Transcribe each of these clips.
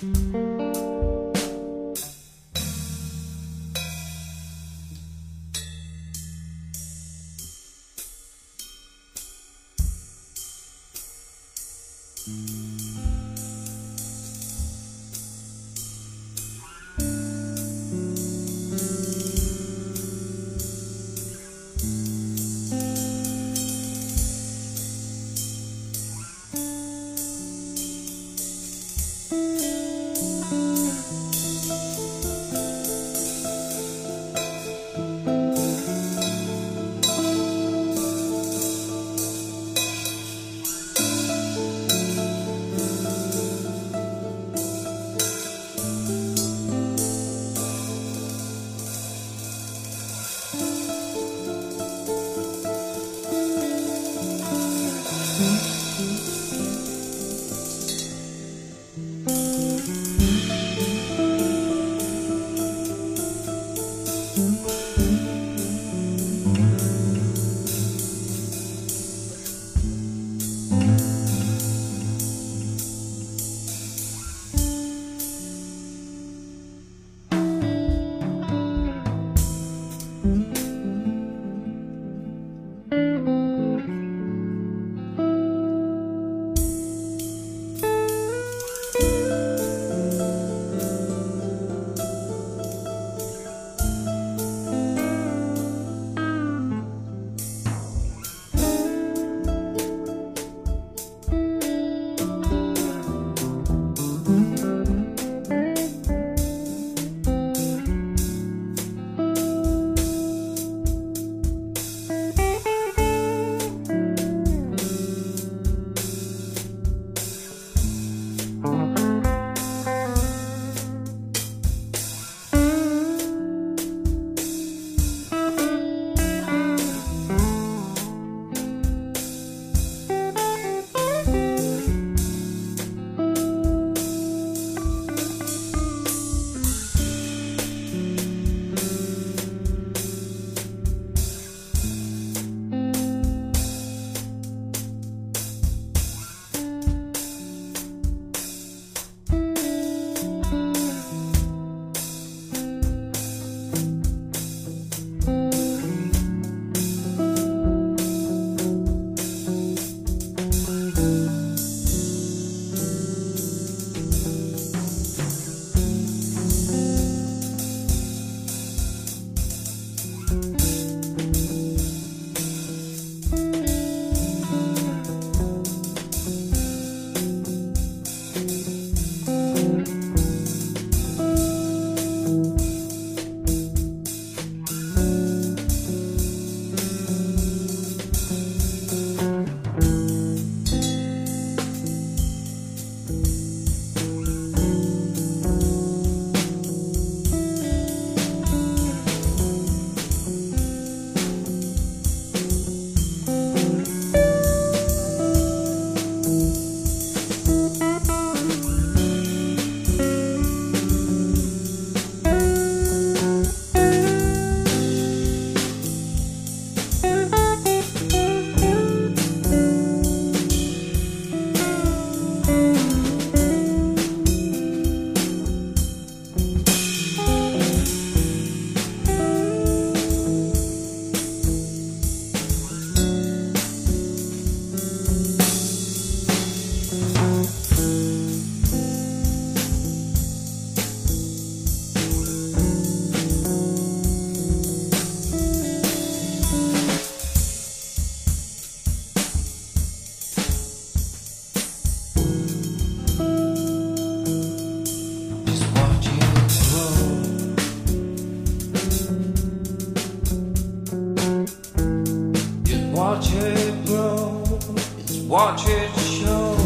watch it show.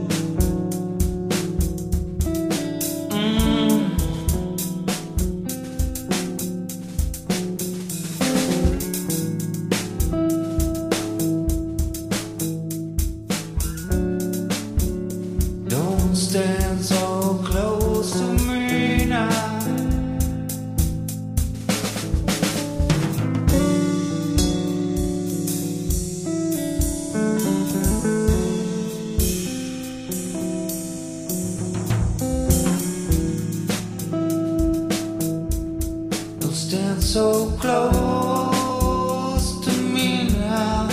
Don't stand so close to me now. so close to me now.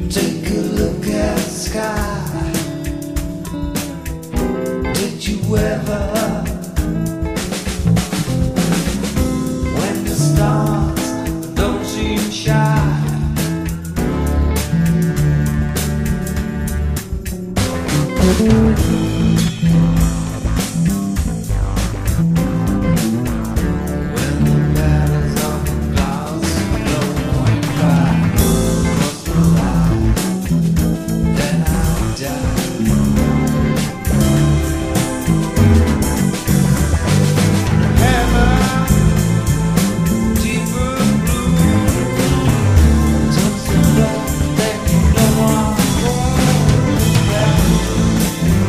Take a look at the sky. Did you ever, when the stars don't seem shy? When the battles of the clouds flow and cry across the line, then I'll die. Heaven, deeper blue, touch the love that you know I'm going back.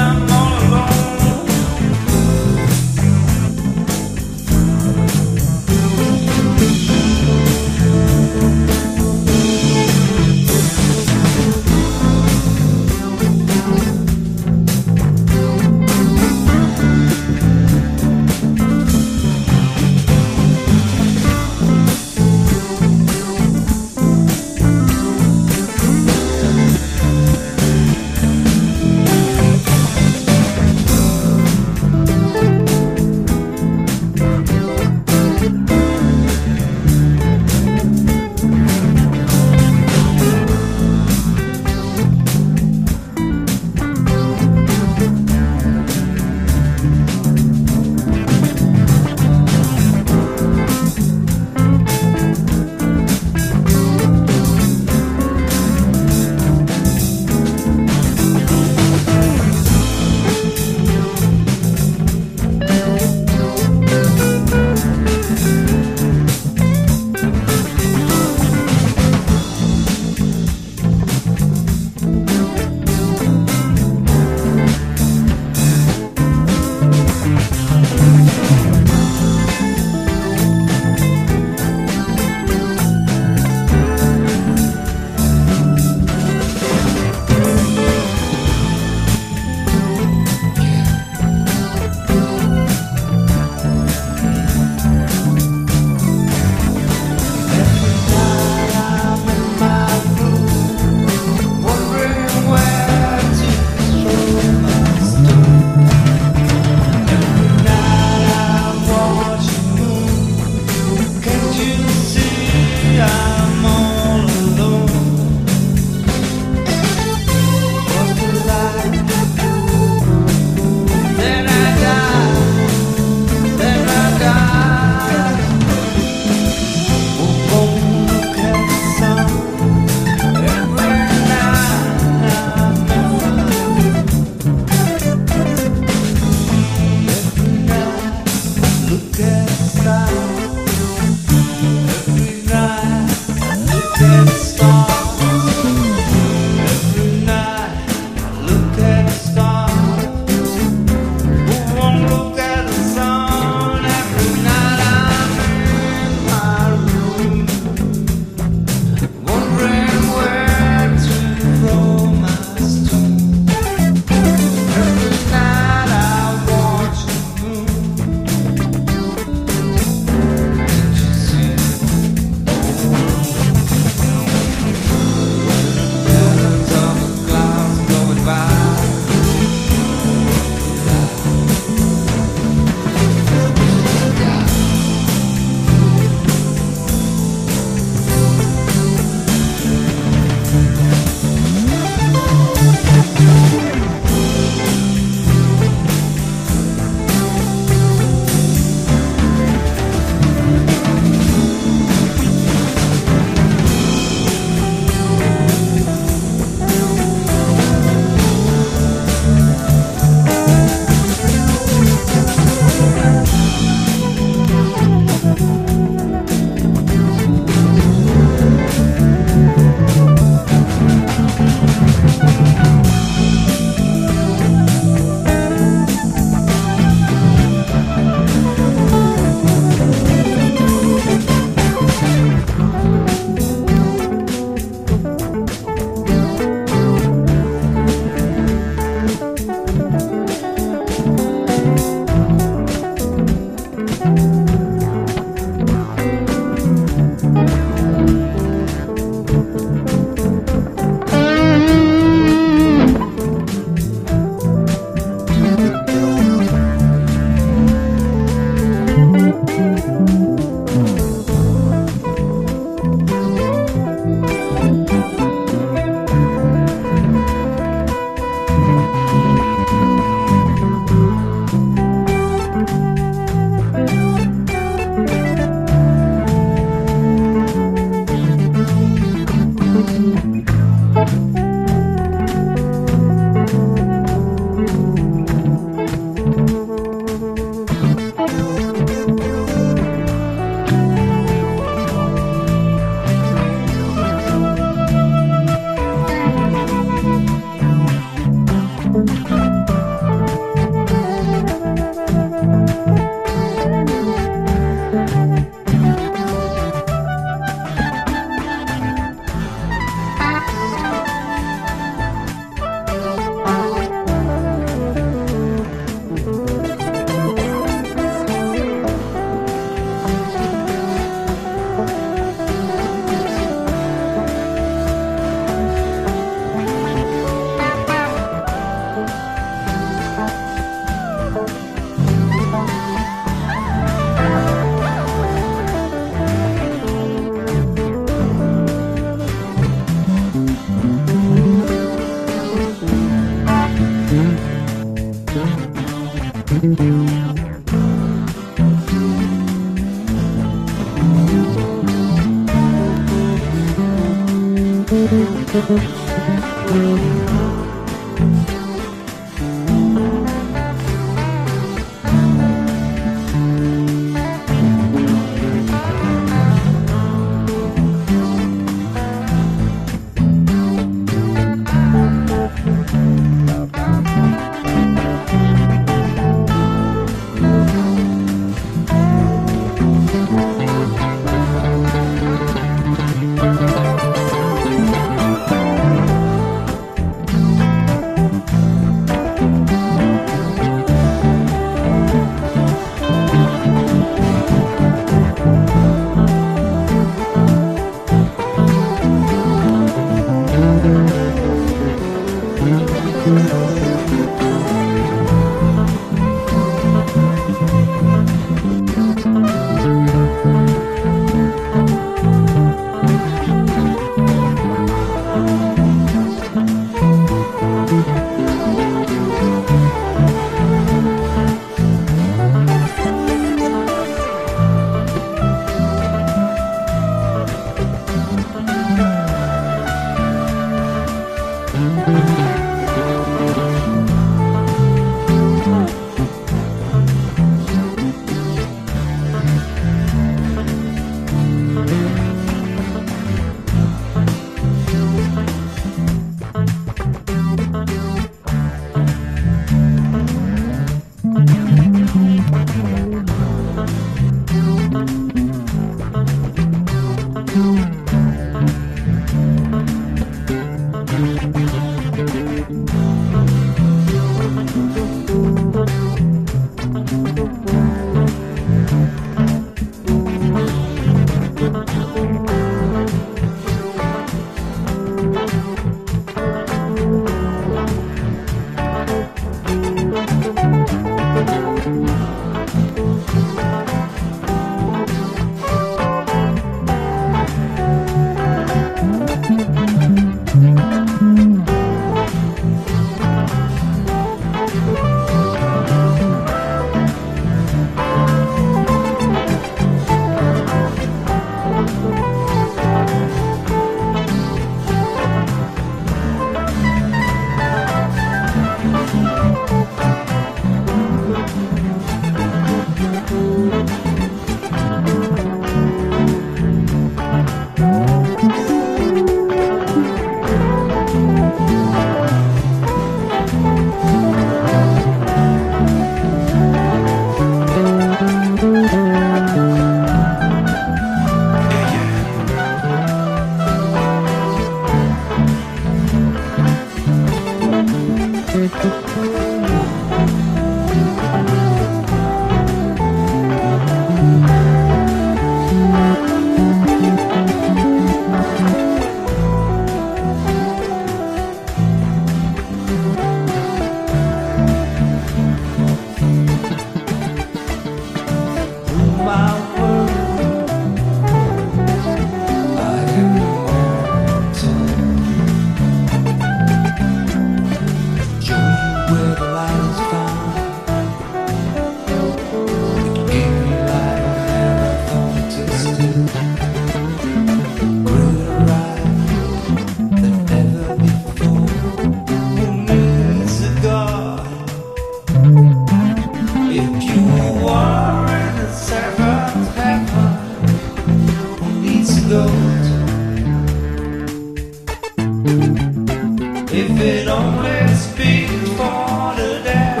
it only speaks for the dead,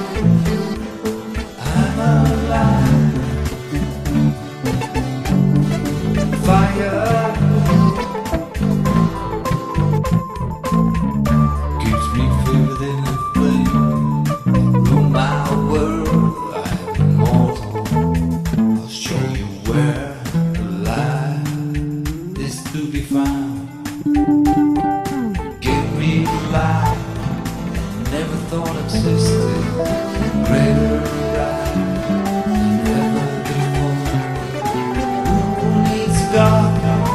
I'm alive. Fire keeps me within the flame. Rule my world, I'm immortal. I'll show you where the light is to be found. Give me life, never thought existed. Greater right than ever before. Who needs God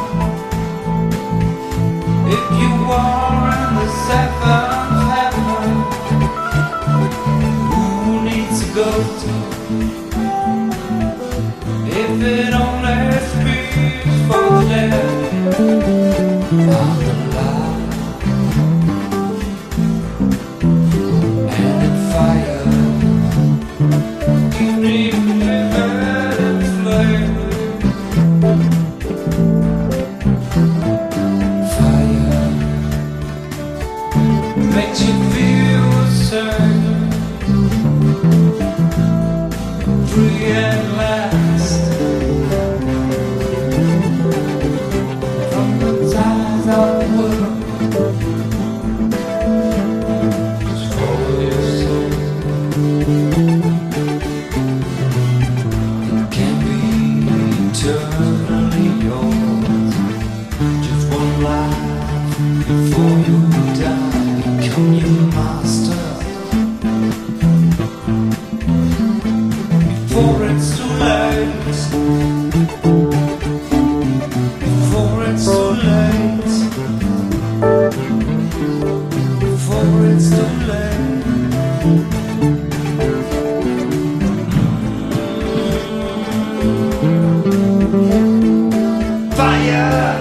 if you are in the seventh heaven? Who needs a ghost if it only speaks for the dead? I'm alive and in fire. Keep me vivid in flame. Fire makes you feel the same. Free at last from the ties of the world. Just follow your soul. It can be eternally yours. Just one life before you die. Become your master before it's too late. Before it's too late. Before it's too late. Fire.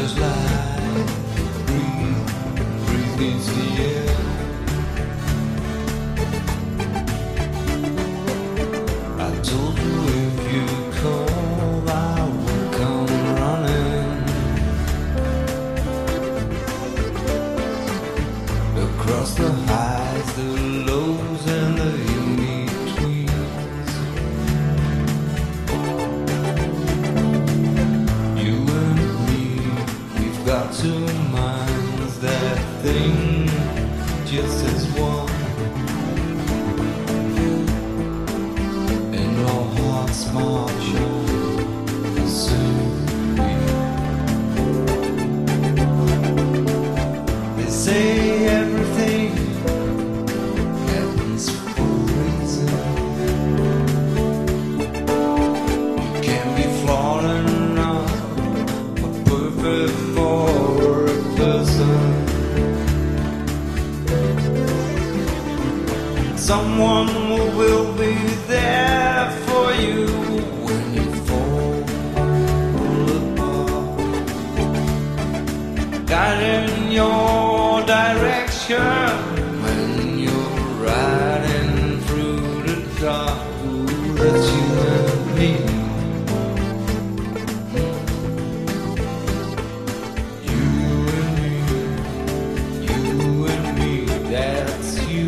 just like breathe, breathe needs the air. I told you if you call, I will come running across the highs, the lows, and the in-betweens. You and me, we've got two minds that think just as one. March on the same beat. They say everything happens for a reason. You can be flawed enough, but perfect for a person. Someone who will be there for you when you fall apart, guiding your direction when you're riding through the dark. Ooh, that's you and me. You and me, you and me, that's you.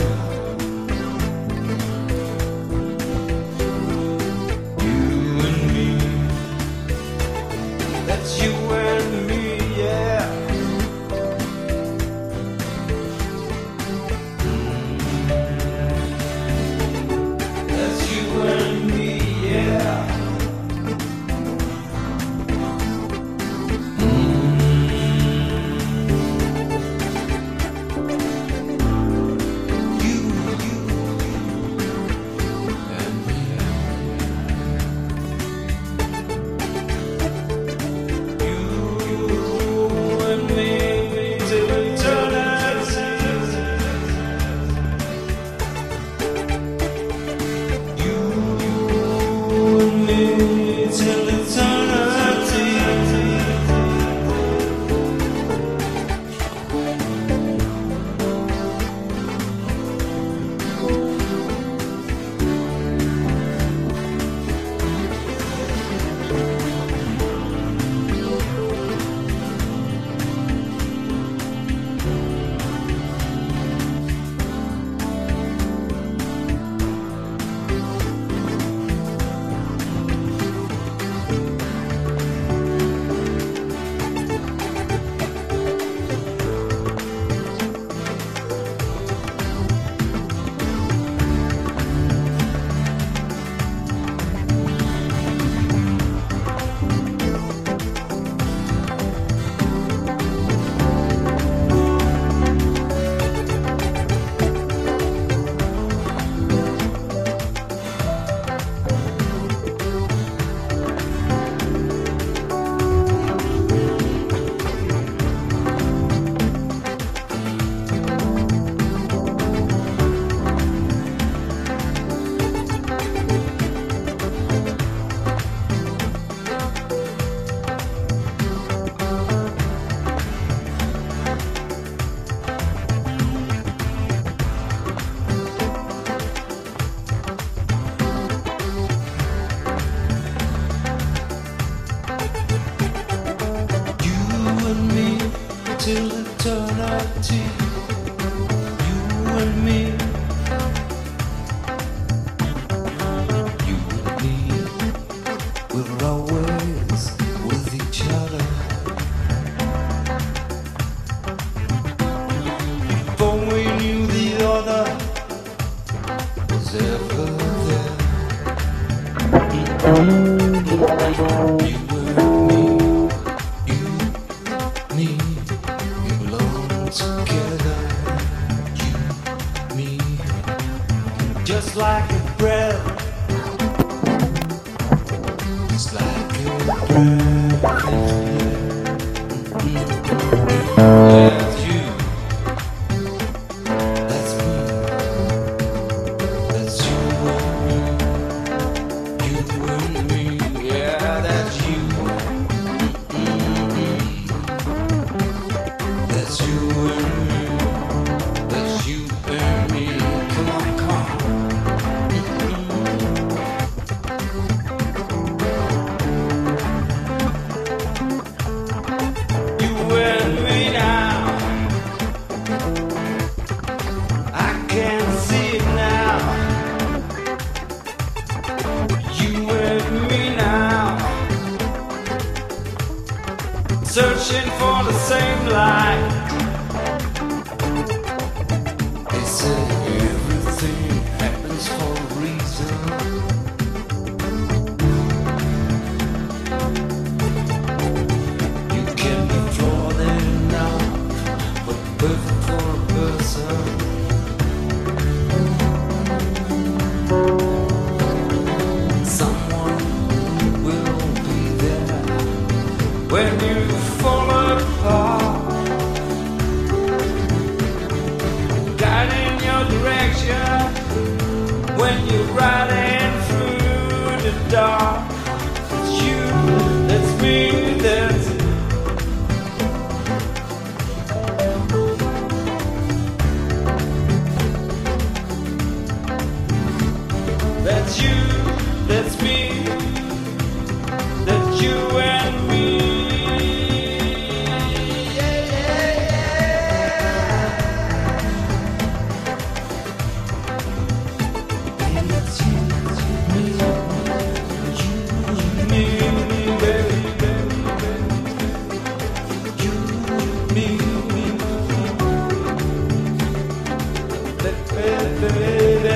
That's you and me, yeah. That's you and me, yeah. You and me. Till eternity. Till eternity, you and me, you and me, we're always with each other. Before we knew the other was ever there. You and me, you, me. Together, you, me, just like a breath, just like a breath. That's you, that's me, that's you and me, yeah, that's you. searching for the same light. They say everything happens for a reason. You can be flawed enough, but perfect for a person. Someone will be there when you fall apart, guiding your direction when you're riding through the dark. It's you, that's me, that's you, that's me, that's you and me. Yeah, yeah, yeah. It's you, me, baby, baby, you, me, baby.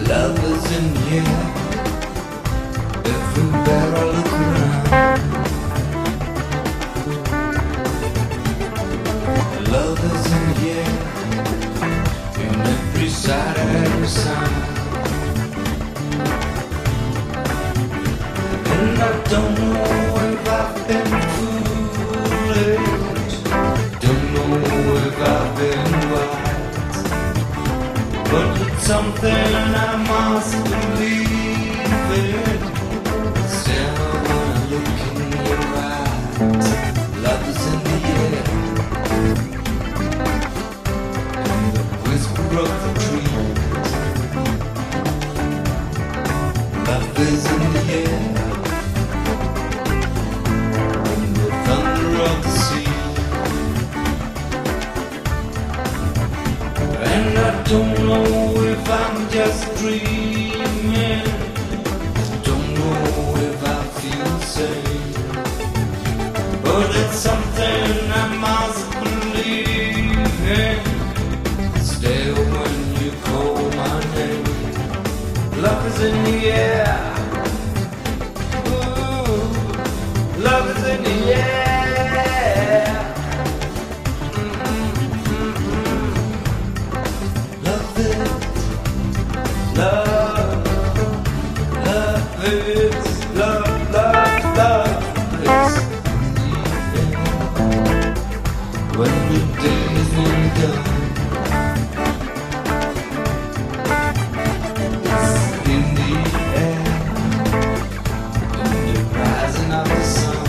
Love is in the air. Everywhere I look around. Love is in the air. In every sight and every sound. And I don't know if I've been foolish. Don't know if I've been wise. But it's something I must believe in. Still when I look in your eyes, love is in the air. And the whisper of the trees, love is in the air. And the thunder of the sea. And I don't know if I'm just dreaming. Don't know if I feel safe. But it's something I must believe in. Stay when you call my name. Love is in the air. Ooh, love is in the air. Love, love is, love, love, love is in the air. When the day is nearly done, it's in the air. In the rising of the sun.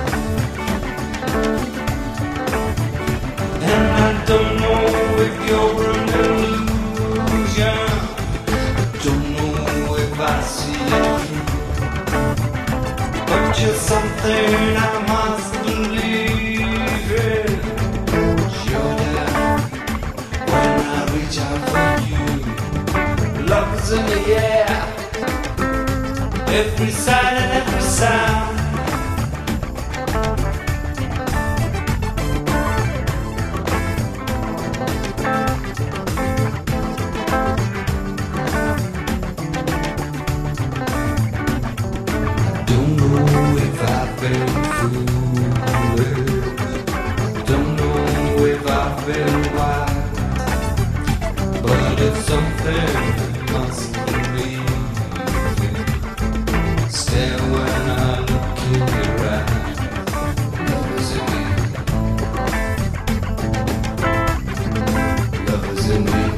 And I don't know if you're an illusion. Don't know if I see it through. But you're something I must believe in. You're there when I reach out for you. Love is in the air. Every sight and every sound. Don't know if I've been wise, but it's something I must believe in. Stare when I look in your eyes. Love is in me. Love is in me.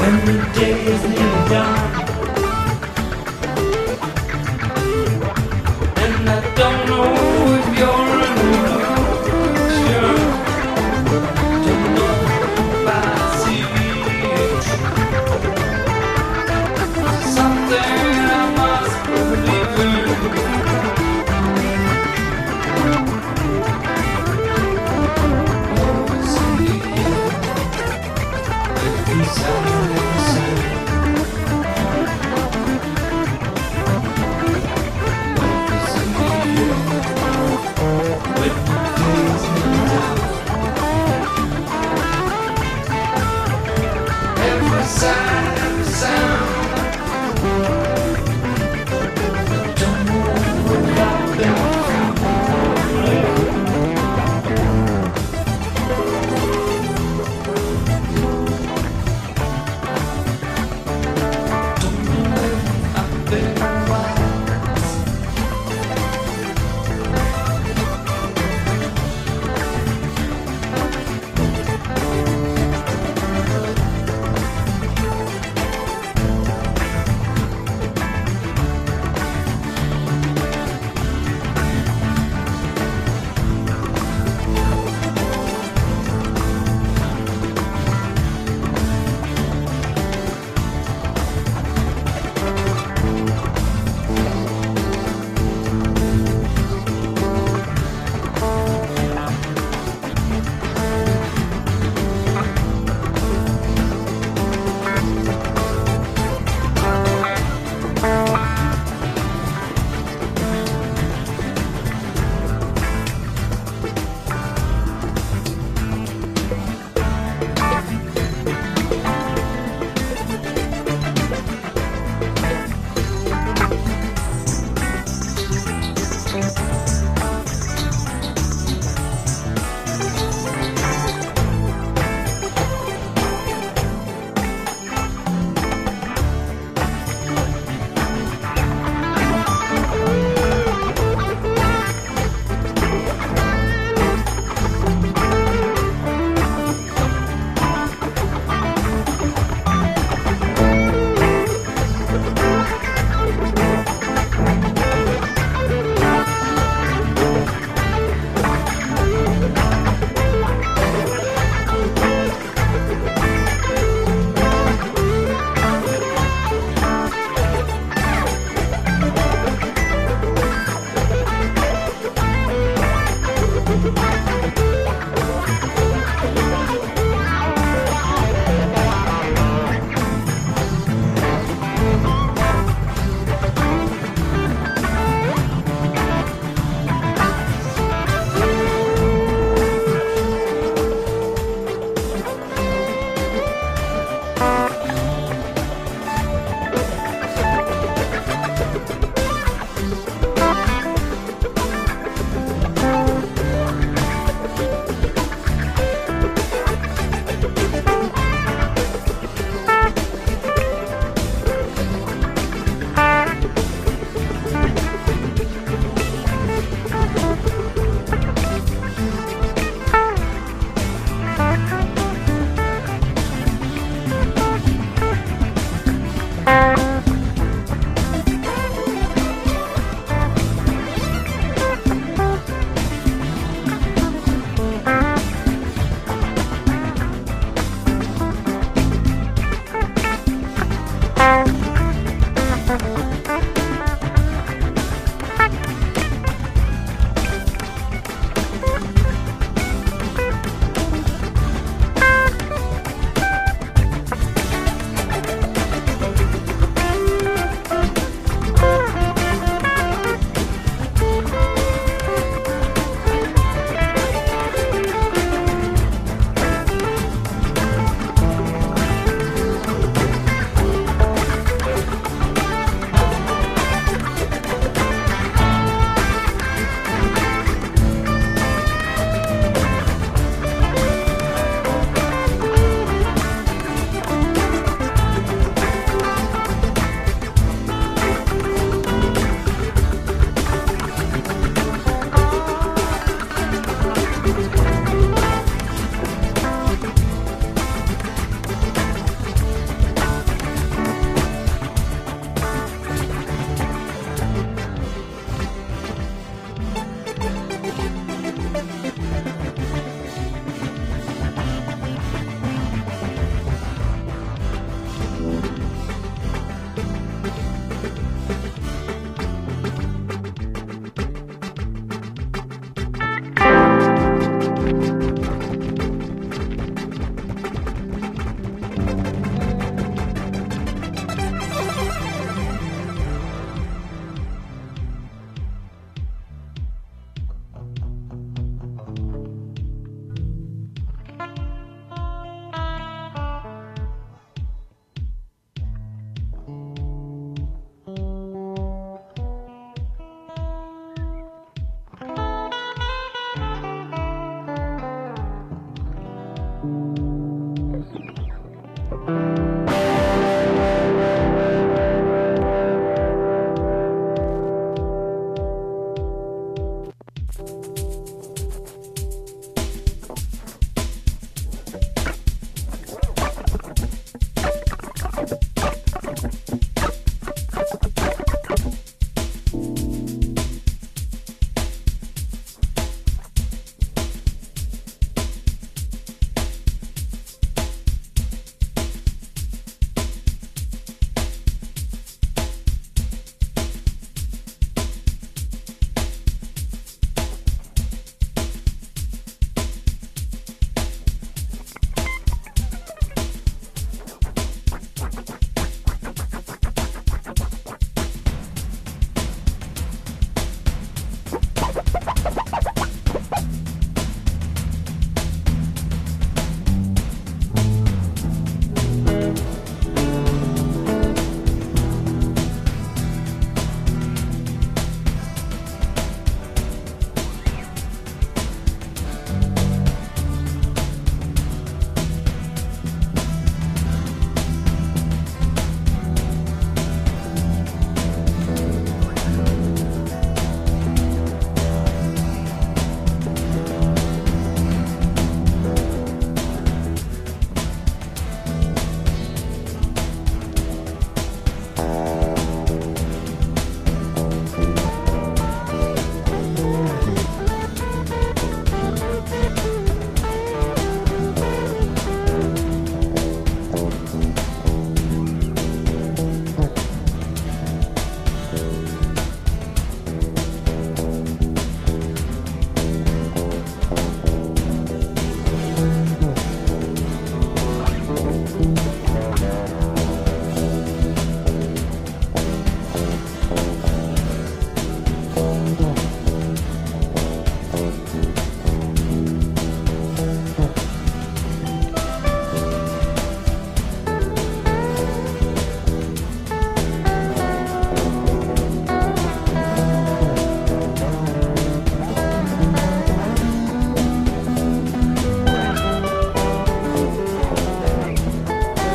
when the day is nearly done, and I don't know if you're an illusion. Don't know if I see something I must believe in.